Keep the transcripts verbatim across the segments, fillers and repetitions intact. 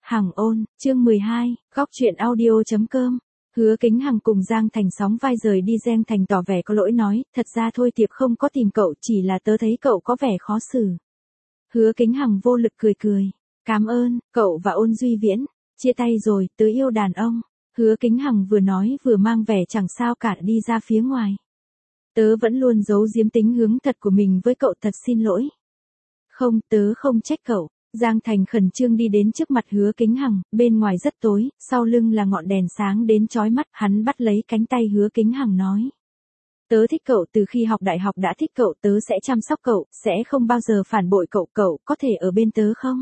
Hằng ôn, chương mười hai, góc truyện audio chấm com. Hứa Kính Hằng cùng Giang Thành sóng vai rời đi. Giang Thành tỏ vẻ có lỗi nói, thật ra thôi Tiệp không có tìm cậu, chỉ là tớ thấy cậu có vẻ khó xử. Hứa Kính Hằng vô lực cười cười, cảm ơn, cậu và Ôn Duy Viễn, chia tay rồi, tớ yêu đàn ông. Hứa Kính Hằng vừa nói vừa mang vẻ chẳng sao cả đi ra phía ngoài. Tớ vẫn luôn giấu giếm tính hướng thật của mình với cậu, thật xin lỗi. Không, tớ không trách cậu. Giang Thành khẩn trương đi đến trước mặt Hứa Kính Hằng, bên ngoài rất tối, sau lưng là ngọn đèn sáng đến chói mắt, hắn bắt lấy cánh tay Hứa Kính Hằng nói. Tớ thích cậu, từ khi học đại học đã thích cậu, tớ sẽ chăm sóc cậu, sẽ không bao giờ phản bội cậu, cậu có thể ở bên tớ không?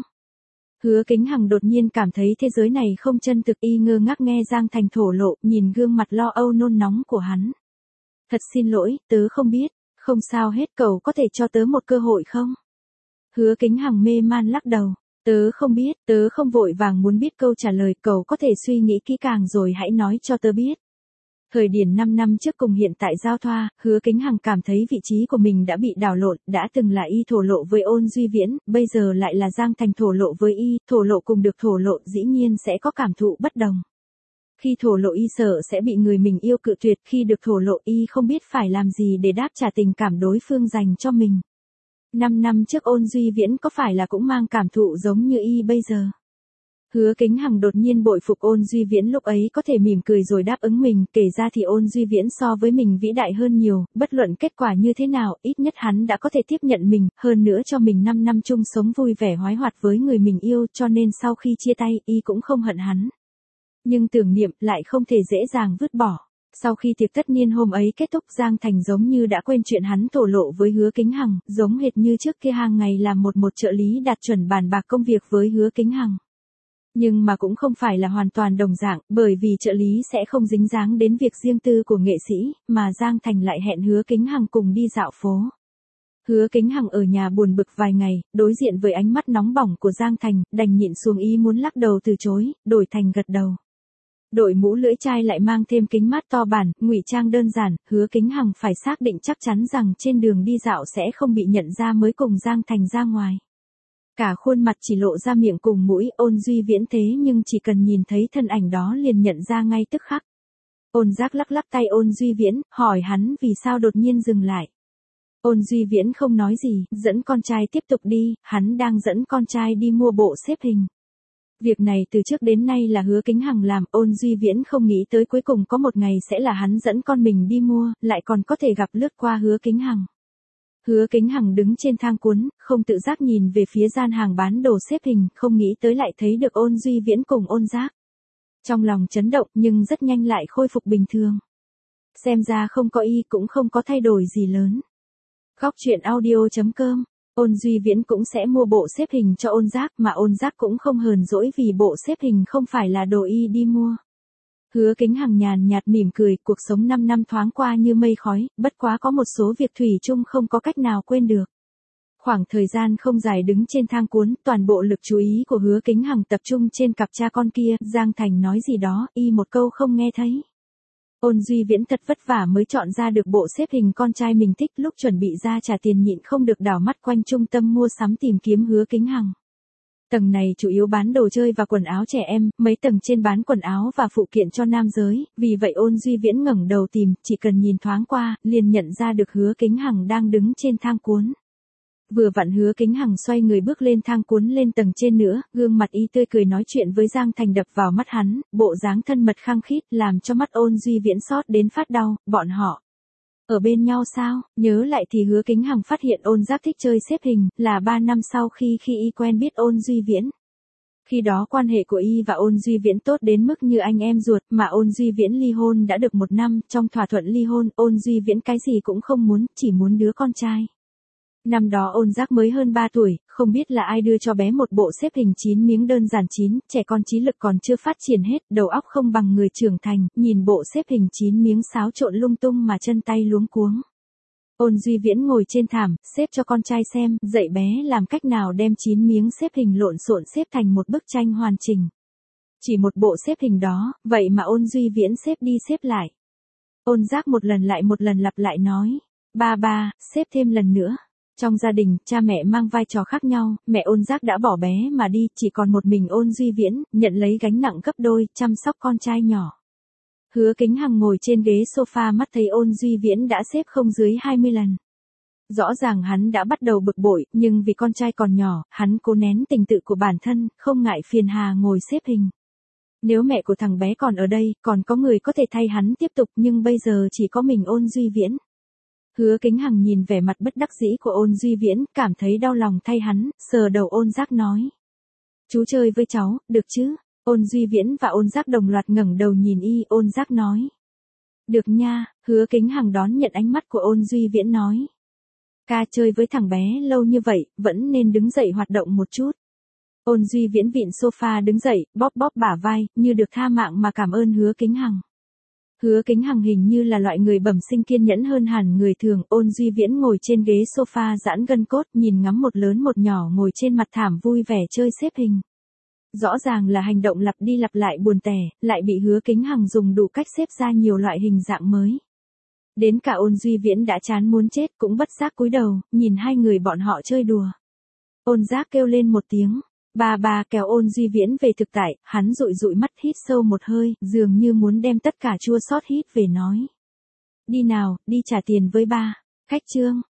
Hứa Kính Hằng đột nhiên cảm thấy thế giới này không chân thực, y ngơ ngác nghe Giang Thành thổ lộ, nhìn gương mặt lo âu nôn nóng của hắn. Thật xin lỗi, tớ không biết, không sao hết, cậu có thể cho tớ một cơ hội không? Hứa Kính Hằng mê man lắc đầu, tớ không biết, tớ không vội vàng muốn biết câu trả lời, cậu có thể suy nghĩ kỹ càng rồi hãy nói cho tớ biết. Thời điểm năm năm trước cùng hiện tại giao thoa, Hứa Kính Hằng cảm thấy vị trí của mình đã bị đảo lộn, đã từng là y thổ lộ với Ôn Duy Viễn, bây giờ lại là Giang Thành thổ lộ với y, thổ lộ cùng được thổ lộ dĩ nhiên sẽ có cảm thụ bất đồng. Khi thổ lộ y sợ sẽ bị người mình yêu cự tuyệt, khi được thổ lộ y không biết phải làm gì để đáp trả tình cảm đối phương dành cho mình. Năm năm trước Ôn Duy Viễn có phải là cũng mang cảm thụ giống như y bây giờ? Hứa Kính Hằng đột nhiên bội phục Ôn Duy Viễn lúc ấy có thể mỉm cười rồi đáp ứng mình, kể ra thì Ôn Duy Viễn so với mình vĩ đại hơn nhiều, bất luận kết quả như thế nào, ít nhất hắn đã có thể tiếp nhận mình, hơn nữa cho mình năm năm chung sống vui vẻ hoái hoạt với người mình yêu, cho nên sau khi chia tay, y cũng không hận hắn. Nhưng tưởng niệm lại không thể dễ dàng vứt bỏ. Sau khi tiệc tất niên hôm ấy kết thúc, Giang Thành giống như đã quên chuyện hắn thổ lộ với Hứa Kính Hằng, giống hệt như trước kia hàng ngày làm một một trợ lý đạt chuẩn bàn bạc công việc với Hứa Kính Hằng. Nhưng mà cũng không phải là hoàn toàn đồng dạng, bởi vì trợ lý sẽ không dính dáng đến việc riêng tư của nghệ sĩ, mà Giang Thành lại hẹn Hứa Kính Hằng cùng đi dạo phố. Hứa Kính Hằng ở nhà buồn bực vài ngày, đối diện với ánh mắt nóng bỏng của Giang Thành, đành nhịn xuống ý muốn lắc đầu từ chối, đổi thành gật đầu. Đội mũ lưỡi chai lại mang thêm kính mát to bản, ngụy trang đơn giản, Hứa Kính Hằng phải xác định chắc chắn rằng trên đường đi dạo sẽ không bị nhận ra mới cùng Giang Thành ra ngoài. Cả khuôn mặt chỉ lộ ra miệng cùng mũi, Ôn Duy Viễn thế nhưng chỉ cần nhìn thấy thân ảnh đó liền nhận ra ngay tức khắc. Ôn Giác lắc lắc tay Ôn Duy Viễn, hỏi hắn vì sao đột nhiên dừng lại. Ôn Duy Viễn không nói gì, dẫn con trai tiếp tục đi, hắn đang dẫn con trai đi mua bộ xếp hình. Việc này từ trước đến nay là Hứa Kính Hằng làm, Ôn Duy Viễn không nghĩ tới cuối cùng có một ngày sẽ là hắn dẫn con mình đi mua, lại còn có thể gặp lướt qua Hứa Kính Hằng. Hứa Kính Hằng đứng trên thang cuốn, không tự giác nhìn về phía gian hàng bán đồ xếp hình, không nghĩ tới lại thấy được Ôn Duy Viễn cùng Ôn Giác. Trong lòng chấn động nhưng rất nhanh lại khôi phục bình thường. Xem ra không có y cũng không có thay đổi gì lớn. Góc truyện audio chấm com. Ôn Duy Viễn cũng sẽ mua bộ xếp hình cho Ôn Giác, mà Ôn Giác cũng không hờn dỗi vì bộ xếp hình không phải là đồ y đi mua. Hứa Kính Hằng nhàn nhạt mỉm cười, cuộc sống năm năm thoáng qua như mây khói, bất quá có một số việc thủy chung không có cách nào quên được. Khoảng thời gian không dài đứng trên thang cuốn, toàn bộ lực chú ý của Hứa Kính Hằng tập trung trên cặp cha con kia, Giang Thành nói gì đó, y một câu không nghe thấy. Ôn Duy Viễn thật vất vả mới chọn ra được bộ xếp hình con trai mình thích, lúc chuẩn bị ra trả tiền nhịn không được đảo mắt quanh trung tâm mua sắm tìm kiếm Hứa Kính Hằng. Tầng này chủ yếu bán đồ chơi và quần áo trẻ em, mấy tầng trên bán quần áo và phụ kiện cho nam giới, vì vậy Ôn Duy Viễn ngẩng đầu tìm, chỉ cần nhìn thoáng qua, liền nhận ra được Hứa Kính Hằng đang đứng trên thang cuốn. Vừa vặn Hứa Kính Hằng xoay người bước lên thang cuốn lên tầng trên nữa, gương mặt y tươi cười nói chuyện với Giang Thành đập vào mắt hắn, bộ dáng thân mật khăng khít làm cho mắt Ôn Duy Viễn xót đến phát đau, bọn họ ở bên nhau sao? Nhớ lại thì Hứa Kính Hằng phát hiện Ôn Giác thích chơi xếp hình, là ba năm sau khi khi y quen biết Ôn Duy Viễn. Khi đó quan hệ của y và Ôn Duy Viễn tốt đến mức như anh em ruột, mà Ôn Duy Viễn ly hôn đã được một năm, trong thỏa thuận ly hôn, Ôn Duy Viễn cái gì cũng không muốn, chỉ muốn đứa con trai. Năm đó Ôn Giác mới hơn ba tuổi, không biết là ai đưa cho bé một bộ xếp hình chín miếng đơn giản chín, trẻ con trí lực còn chưa phát triển hết, đầu óc không bằng người trưởng thành, nhìn bộ xếp hình chín miếng xáo trộn lung tung mà chân tay luống cuống. Ôn Duy Viễn ngồi trên thảm, xếp cho con trai xem, dạy bé làm cách nào đem chín miếng xếp hình lộn xộn xếp thành một bức tranh hoàn chỉnh. Chỉ một bộ xếp hình đó, vậy mà Ôn Duy Viễn xếp đi xếp lại. Ôn Giác một lần lại một lần lặp lại nói, ba ba, xếp thêm lần nữa. Trong gia đình, cha mẹ mang vai trò khác nhau, mẹ Ôn Giác đã bỏ bé mà đi, chỉ còn một mình Ôn Duy Viễn, nhận lấy gánh nặng gấp đôi, chăm sóc con trai nhỏ. Hứa Kính Hằng ngồi trên ghế sofa mắt thấy Ôn Duy Viễn đã xếp không dưới hai mươi lần. Rõ ràng hắn đã bắt đầu bực bội, nhưng vì con trai còn nhỏ, hắn cố nén tình tự của bản thân, không ngại phiền hà ngồi xếp hình. Nếu mẹ của thằng bé còn ở đây, còn có người có thể thay hắn tiếp tục, nhưng bây giờ chỉ có mình Ôn Duy Viễn. Hứa Kính Hằng nhìn vẻ mặt bất đắc dĩ của Ôn Duy Viễn, cảm thấy đau lòng thay hắn, sờ đầu Ôn Giác nói. Chú chơi với cháu, được chứ? Ôn Duy Viễn và Ôn Giác đồng loạt ngẩng đầu nhìn y, Ôn Giác nói. Được nha, Hứa Kính Hằng đón nhận ánh mắt của Ôn Duy Viễn nói. Ca chơi với thằng bé lâu như vậy, vẫn nên đứng dậy hoạt động một chút. Ôn Duy Viễn vịn sofa đứng dậy, bóp bóp bả vai, như được tha mạng mà cảm ơn Hứa Kính Hằng. Hứa Kính Hằng hình như là loại người bẩm sinh kiên nhẫn hơn hẳn người thường. Ôn Duy Viễn ngồi trên ghế sofa giãn gân cốt, nhìn ngắm một lớn một nhỏ ngồi trên mặt thảm vui vẻ chơi xếp hình. Rõ ràng là hành động lặp đi lặp lại buồn tẻ, lại bị Hứa Kính Hằng dùng đủ cách xếp ra nhiều loại hình dạng mới. Đến cả Ôn Duy Viễn đã chán muốn chết cũng bất giác cúi đầu, nhìn hai người bọn họ chơi đùa. Ôn Giác kêu lên một tiếng. Ba ba kéo Ôn Duy Viễn về thực tại, hắn dụi dụi mắt hít sâu một hơi, dường như muốn đem tất cả chua xót hít về nói. Đi nào, đi trả tiền với ba. Khách trương.